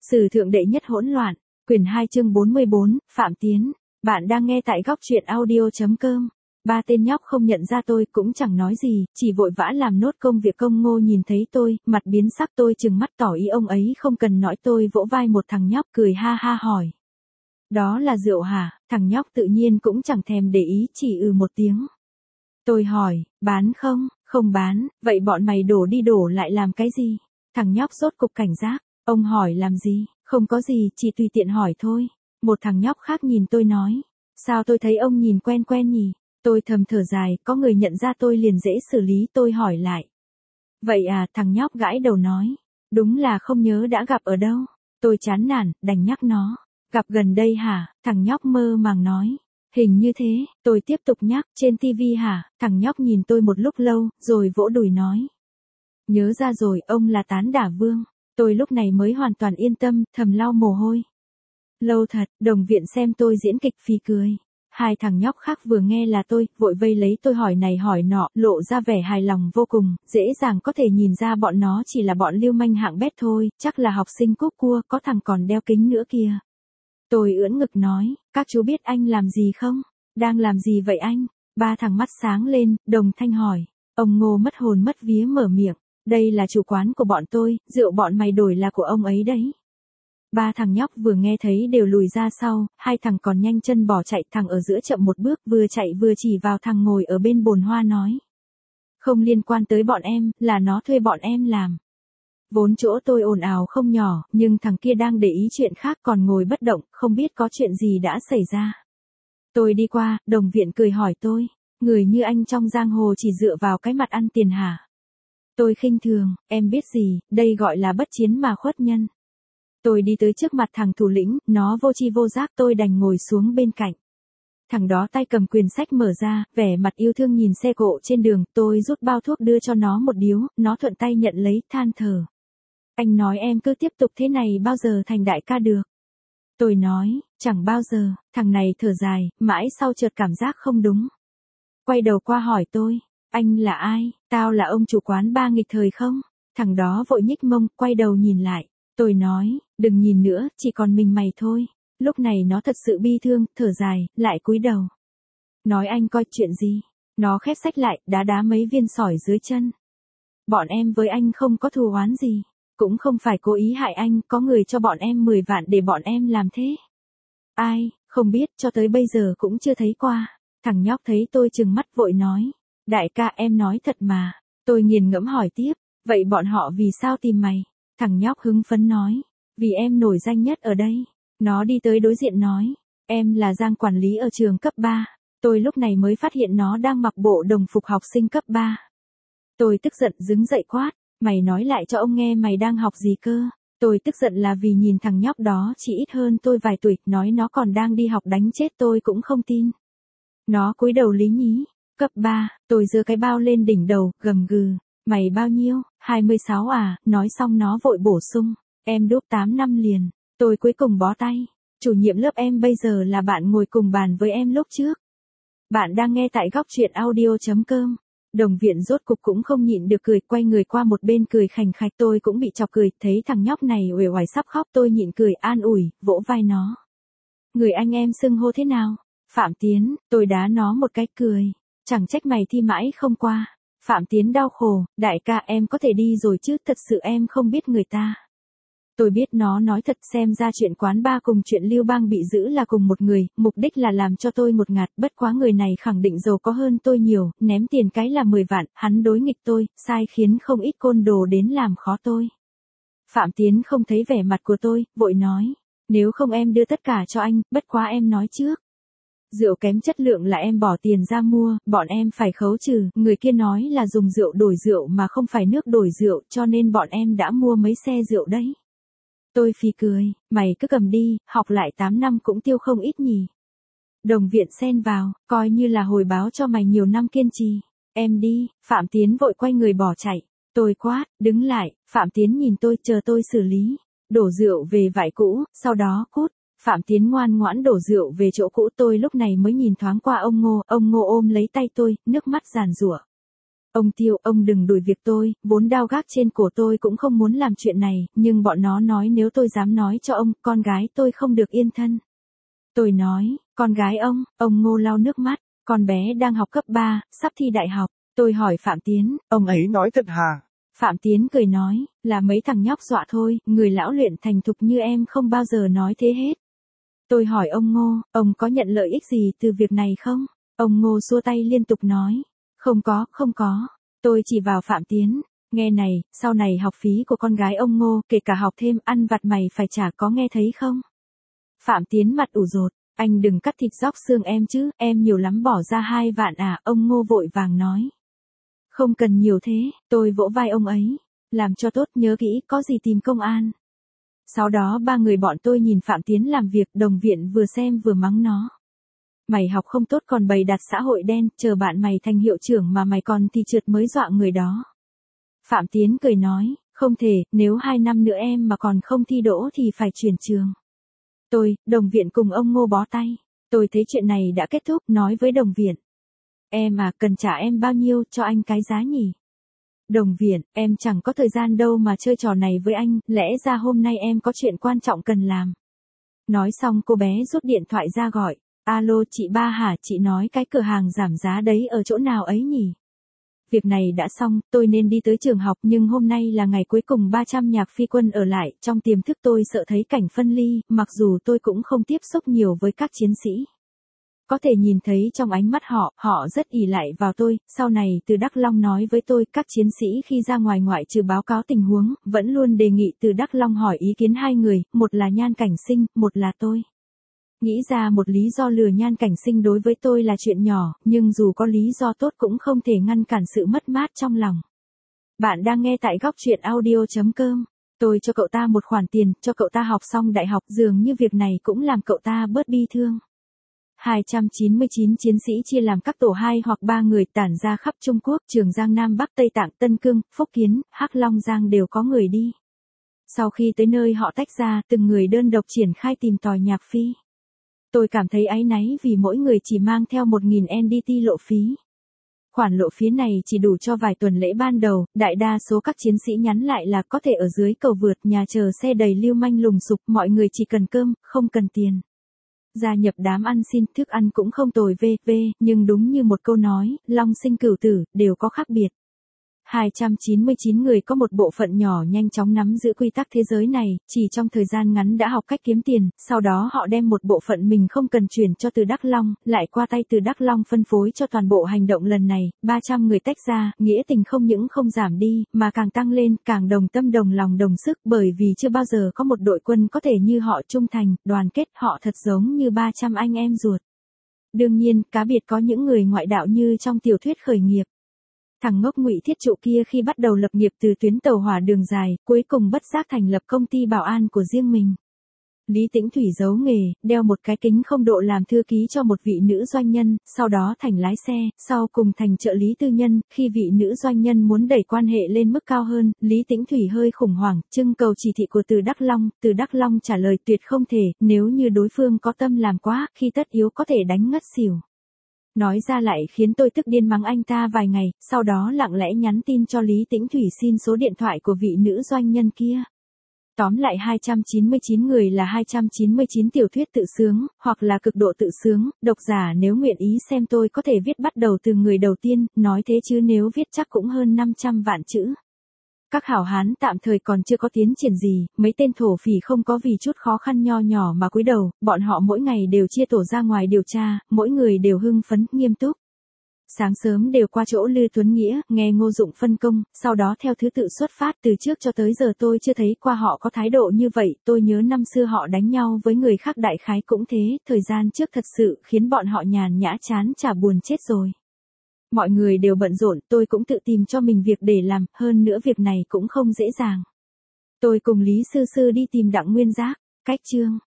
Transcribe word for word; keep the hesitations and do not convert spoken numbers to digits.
Sử thượng đệ nhất hỗn loạn, quyển hai chương bốn mươi bốn, Phạm Tiến. Bạn đang nghe tại góc truyện audio.com. Ba tên nhóc không nhận ra tôi cũng chẳng nói gì, chỉ vội vã làm nốt công việc. Công Ngô nhìn thấy tôi, mặt biến sắc, tôi trừng mắt tỏ ý ông ấy không cần nói. Tôi vỗ vai một thằng nhóc cười ha ha hỏi. Đó là rượu hả? Thằng nhóc tự nhiên cũng chẳng thèm để ý, chỉ ừ một tiếng. Tôi hỏi, bán không? Không bán, vậy bọn mày đổ đi đổ lại làm cái gì? Thằng nhóc sốt cục cảnh giác. Ông hỏi làm gì? Không có gì, chỉ tùy tiện hỏi thôi. Một thằng nhóc khác nhìn tôi nói. Sao tôi thấy ông nhìn quen quen nhỉ? Tôi thầm thở dài, có người nhận ra tôi liền dễ xử lý. Tôi hỏi lại. Vậy à? Thằng nhóc gãi đầu nói. Đúng là không nhớ đã gặp ở đâu. Tôi chán nản, đành nhắc nó. Gặp gần đây hả? Thằng nhóc mơ màng nói. Hình như thế. Tôi tiếp tục nhắc. Trên tivi hả? Thằng nhóc nhìn tôi một lúc lâu, rồi vỗ đùi nói. Nhớ ra rồi, ông là Tán Đả Vương. Tôi lúc này mới hoàn toàn yên tâm, thầm lau mồ hôi. Lâu thật, đồng viện xem tôi diễn kịch phì cười. Hai thằng nhóc khác vừa nghe là tôi, vội vây lấy tôi hỏi này hỏi nọ, lộ ra vẻ hài lòng vô cùng, dễ dàng có thể nhìn ra bọn nó chỉ là bọn lưu manh hạng bét thôi, chắc là học sinh cúp cua, có thằng còn đeo kính nữa kìa. Tôi ưỡn ngực nói, các chú biết anh làm gì không? Đang làm gì vậy anh? Ba thằng mắt sáng lên, đồng thanh hỏi. Ông Ngô mất hồn mất vía mở miệng. Đây là chủ quán của bọn tôi, rượu bọn mày đổi là của ông ấy đấy. Ba thằng nhóc vừa nghe thấy đều lùi ra sau, hai thằng còn nhanh chân bỏ chạy. Thằng ở giữa chậm một bước, vừa chạy vừa chỉ vào thằng ngồi ở bên bồn hoa nói. Không liên quan tới bọn em, là nó thuê bọn em làm. Vốn chỗ tôi ồn ào không nhỏ, nhưng thằng kia đang để ý chuyện khác còn ngồi bất động, không biết có chuyện gì đã xảy ra. Tôi đi qua, đồng viện cười hỏi tôi, người như anh trong giang hồ chỉ dựa vào cái mặt ăn tiền hả? Tôi khinh thường, em biết gì, đây gọi là bất chiến mà khuất nhân. Tôi đi tới trước mặt thằng thủ lĩnh, nó vô tri vô giác, tôi đành ngồi xuống bên cạnh. Thằng đó tay cầm quyển sách mở ra, vẻ mặt yêu thương nhìn xe cộ trên đường, tôi rút bao thuốc đưa cho nó một điếu, nó thuận tay nhận lấy, than thở. Anh nói em cứ tiếp tục thế này bao giờ thành đại ca được? Tôi nói, chẳng bao giờ. Thằng này thở dài, mãi sau chợt cảm giác không đúng. Quay đầu qua hỏi tôi, anh là ai? Tao là ông chủ quán Ba Nghịch Thời không? Thằng đó vội nhích mông, quay đầu nhìn lại. Tôi nói, đừng nhìn nữa, chỉ còn mình mày thôi. Lúc này nó thật sự bi thương, thở dài, lại cúi đầu. Nói anh coi chuyện gì? Nó khép sách lại, đá đá mấy viên sỏi dưới chân. Bọn em với anh không có thù oán gì. Cũng không phải cố ý hại anh, có người cho bọn em mười vạn để bọn em làm thế. Ai, không biết, cho tới bây giờ cũng chưa thấy qua. Thằng nhóc thấy tôi trừng mắt vội nói. Đại ca em nói thật mà. Tôi nghiền ngẫm hỏi tiếp. Vậy bọn họ vì sao tìm mày? Thằng nhóc hứng phấn nói. Vì em nổi danh nhất ở đây. Nó đi tới đối diện nói. Em là Giang quản lý ở trường cấp ba. Tôi lúc này mới phát hiện nó đang mặc bộ đồng phục học sinh cấp ba. Tôi tức giận đứng dậy quát. Mày nói lại cho ông nghe mày đang học gì cơ? Tôi tức giận là vì nhìn thằng nhóc đó chỉ ít hơn tôi vài tuổi, nói nó còn đang đi học đánh chết tôi cũng không tin. Nó cúi đầu lý nhí. Cấp ba, tôi giơ cái bao lên đỉnh đầu, gầm gừ. Mày bao nhiêu? hai mươi sáu à? Nói xong nó vội bổ sung. Em đúp tám năm liền. Tôi cuối cùng bó tay. Chủ nhiệm lớp em bây giờ là bạn ngồi cùng bàn với em lúc trước. Bạn đang nghe tại góc truyện audio.com. Đồng viện rốt cục cũng không nhịn được cười, quay người qua một bên cười khành khạch. Tôi cũng bị chọc cười, thấy thằng nhóc này uể oải sắp khóc, tôi nhịn cười an ủi, vỗ vai nó. Người anh em xưng hô thế nào? Phạm Tiến. Tôi đá nó một cái cười. Chẳng trách mày thi mãi không qua. Phạm Tiến đau khổ, đại ca em có thể đi rồi chứ, thật sự em không biết người ta. Tôi biết nó nói thật, xem ra chuyện quán ba cùng chuyện Lưu Bang bị giữ là cùng một người, mục đích là làm cho tôi một ngạt, bất quá người này khẳng định giàu có hơn tôi nhiều, ném tiền cái là mười vạn, hắn đối nghịch tôi, sai khiến không ít côn đồ đến làm khó tôi. Phạm Tiến không thấy vẻ mặt của tôi, vội nói, nếu không em đưa tất cả cho anh, bất quá em nói trước. Rượu kém chất lượng là em bỏ tiền ra mua, bọn em phải khấu trừ, người kia nói là dùng rượu đổi rượu mà không phải nước đổi rượu, cho nên bọn em đã mua mấy xe rượu đấy. Tôi phì cười, mày cứ cầm đi, học lại tám năm cũng tiêu không ít nhỉ. Đồng viện xen vào, coi như là hồi báo cho mày nhiều năm kiên trì. Em đi, Phạm Tiến vội quay người bỏ chạy. Tôi quát, đứng lại, Phạm Tiến nhìn tôi, chờ tôi xử lý. Đổ rượu về vải cũ, sau đó cút. Phạm Tiến ngoan ngoãn đổ rượu về chỗ cũ. Tôi lúc này mới nhìn thoáng qua ông Ngô, ông Ngô ôm lấy tay tôi, nước mắt giàn giụa. Ông Tiêu, ông đừng đuổi việc tôi, vốn đao gác trên cổ tôi cũng không muốn làm chuyện này, nhưng bọn nó nói nếu tôi dám nói cho ông, con gái tôi không được yên thân. Tôi nói, con gái ông, ông Ngô lau nước mắt, con bé đang học cấp ba, sắp thi đại học. Tôi hỏi Phạm Tiến, Ông ấy nói thật hả? Phạm Tiến cười nói, là mấy thằng nhóc dọa thôi, người lão luyện thành thục như em không bao giờ nói thế hết. Tôi hỏi ông Ngô, ông có nhận lợi ích gì từ việc này không? Ông Ngô xua tay liên tục nói, không có, không có. Tôi chỉ vào Phạm Tiến, nghe này, sau này học phí của con gái ông Ngô, kể cả học thêm ăn vặt mày phải trả, có nghe thấy không? Phạm Tiến mặt ủ rột, anh đừng cắt thịt róc xương em chứ, em nhiều lắm bỏ ra hai vạn à, ông Ngô vội vàng nói. Không cần nhiều thế, tôi vỗ vai ông ấy, làm cho tốt, nhớ kỹ, có gì tìm công an. Sau đó ba người bọn tôi nhìn Phạm Tiến làm việc, đồng viện vừa xem vừa mắng nó. Mày học không tốt còn bày đặt xã hội đen, chờ bạn mày thành hiệu trưởng mà mày còn thì trượt mới dọa người đó. Phạm Tiến cười nói, không thể, nếu hai năm nữa em mà còn không thi đỗ thì phải chuyển trường. Tôi, đồng viện cùng ông Ngô bó tay. Tôi thấy chuyện này đã kết thúc, nói với đồng viện. Em à, cần trả em bao nhiêu, cho anh cái giá nhỉ? Đồng viện, em chẳng có thời gian đâu mà chơi trò này với anh, lẽ ra hôm nay em có chuyện quan trọng cần làm. Nói xong cô bé rút điện thoại ra gọi, alo chị Ba hả, chị nói cái cửa hàng giảm giá đấy ở chỗ nào ấy nhỉ? Việc này đã xong, tôi nên đi tới trường học nhưng hôm nay là ngày cuối cùng ba trăm nhạc phi quân ở lại, trong tiềm thức tôi sợ thấy cảnh phân ly, mặc dù tôi cũng không tiếp xúc nhiều với các chiến sĩ. Có thể nhìn thấy trong ánh mắt họ, họ rất ỷ lại vào tôi, sau này Từ Đắc Long nói với tôi, các chiến sĩ khi ra ngoài ngoại trừ báo cáo tình huống, vẫn luôn đề nghị Từ Đắc Long hỏi ý kiến hai người, một là Nhan Cảnh Sinh, một là tôi. Nghĩ ra một lý do lừa Nhan Cảnh Sinh đối với tôi là chuyện nhỏ, nhưng dù có lý do tốt cũng không thể ngăn cản sự mất mát trong lòng. Bạn đang nghe tại góc truyện audio.com. Tôi cho cậu ta một khoản tiền, cho cậu ta học xong đại học, dường như việc này cũng làm cậu ta bớt bi thương. hai trăm chín mươi chín chiến sĩ chia làm các tổ hai hoặc ba người tản ra khắp Trung Quốc, Trường Giang Nam Bắc Tây Tạng, Tân Cương, Phúc Kiến, Hắc Long Giang đều có người đi. Sau khi tới nơi họ tách ra, từng người đơn độc triển khai tìm tòi nhạc phi. Tôi cảm thấy áy náy vì mỗi người chỉ mang theo một nghìn en đê tê lộ phí. Khoản lộ phí này chỉ đủ cho vài tuần lễ ban đầu, đại đa số các chiến sĩ nhắn lại là có thể ở dưới cầu vượt nhà chờ xe đầy lưu manh lùng sục, mọi người chỉ cần cơm, không cần tiền. Gia nhập đám ăn xin, thức ăn cũng không tồi vê vê, nhưng đúng như một câu nói, long sinh cửu tử, đều có khác biệt. hai trăm chín mươi chín người có một bộ phận nhỏ nhanh chóng nắm giữ quy tắc thế giới này, chỉ trong thời gian ngắn đã học cách kiếm tiền, sau đó họ đem một bộ phận mình không cần chuyển cho Từ Đắc Long, lại qua tay Từ Đắc Long phân phối cho toàn bộ hành động lần này, ba trăm người tách ra, nghĩa tình không những không giảm đi, mà càng tăng lên, càng đồng tâm đồng lòng đồng sức, bởi vì chưa bao giờ có một đội quân có thể như họ trung thành, đoàn kết, họ thật giống như ba trăm anh em ruột. Đương nhiên, cá biệt có những người ngoại đạo như trong tiểu thuyết khởi nghiệp. Thằng ngốc Ngụy Thiết Trụ kia khi bắt đầu lập nghiệp từ tuyến tàu hỏa đường dài, cuối cùng bất giác thành lập công ty bảo an của riêng mình. Lý Tĩnh Thủy giấu nghề, đeo một cái kính không độ làm thư ký cho một vị nữ doanh nhân, sau đó thành lái xe, sau cùng thành trợ lý tư nhân, khi vị nữ doanh nhân muốn đẩy quan hệ lên mức cao hơn, Lý Tĩnh Thủy hơi khủng hoảng, trưng cầu chỉ thị của Từ Đắc Long, Từ Đắc Long trả lời tuyệt không thể, nếu như đối phương có tâm làm quá, khi tất yếu có thể đánh ngất xỉu. Nói ra lại khiến tôi tức điên mắng anh ta vài ngày, sau đó lặng lẽ nhắn tin cho Lý Tĩnh Thủy xin số điện thoại của vị nữ doanh nhân kia. Tóm lại hai trăm chín mươi chín người là hai trăm chín mươi chín tiểu thuyết tự sướng, hoặc là cực độ tự sướng, độc giả nếu nguyện ý xem tôi có thể viết bắt đầu từ người đầu tiên, nói thế chứ nếu viết chắc cũng hơn năm trăm vạn chữ. Các hảo hán tạm thời còn chưa có tiến triển gì, mấy tên thổ phỉ không có vì chút khó khăn nho nhỏ mà cúi đầu, bọn họ mỗi ngày đều chia tổ ra ngoài điều tra, mỗi người đều hưng phấn, nghiêm túc. Sáng sớm đều qua chỗ Lư Tuấn Nghĩa, nghe Ngô Dụng phân công, sau đó theo thứ tự xuất phát, từ trước cho tới giờ tôi chưa thấy qua họ có thái độ như vậy, tôi nhớ năm xưa họ đánh nhau với người khác đại khái cũng thế, thời gian trước thật sự khiến bọn họ nhàn nhã chán chả buồn chết rồi. Mọi người đều bận rộn, tôi cũng tự tìm cho mình việc để làm, hơn nữa việc này cũng không dễ dàng. Tôi cùng Lý Sư Sư đi tìm Đặng Nguyên Giác, cách chương.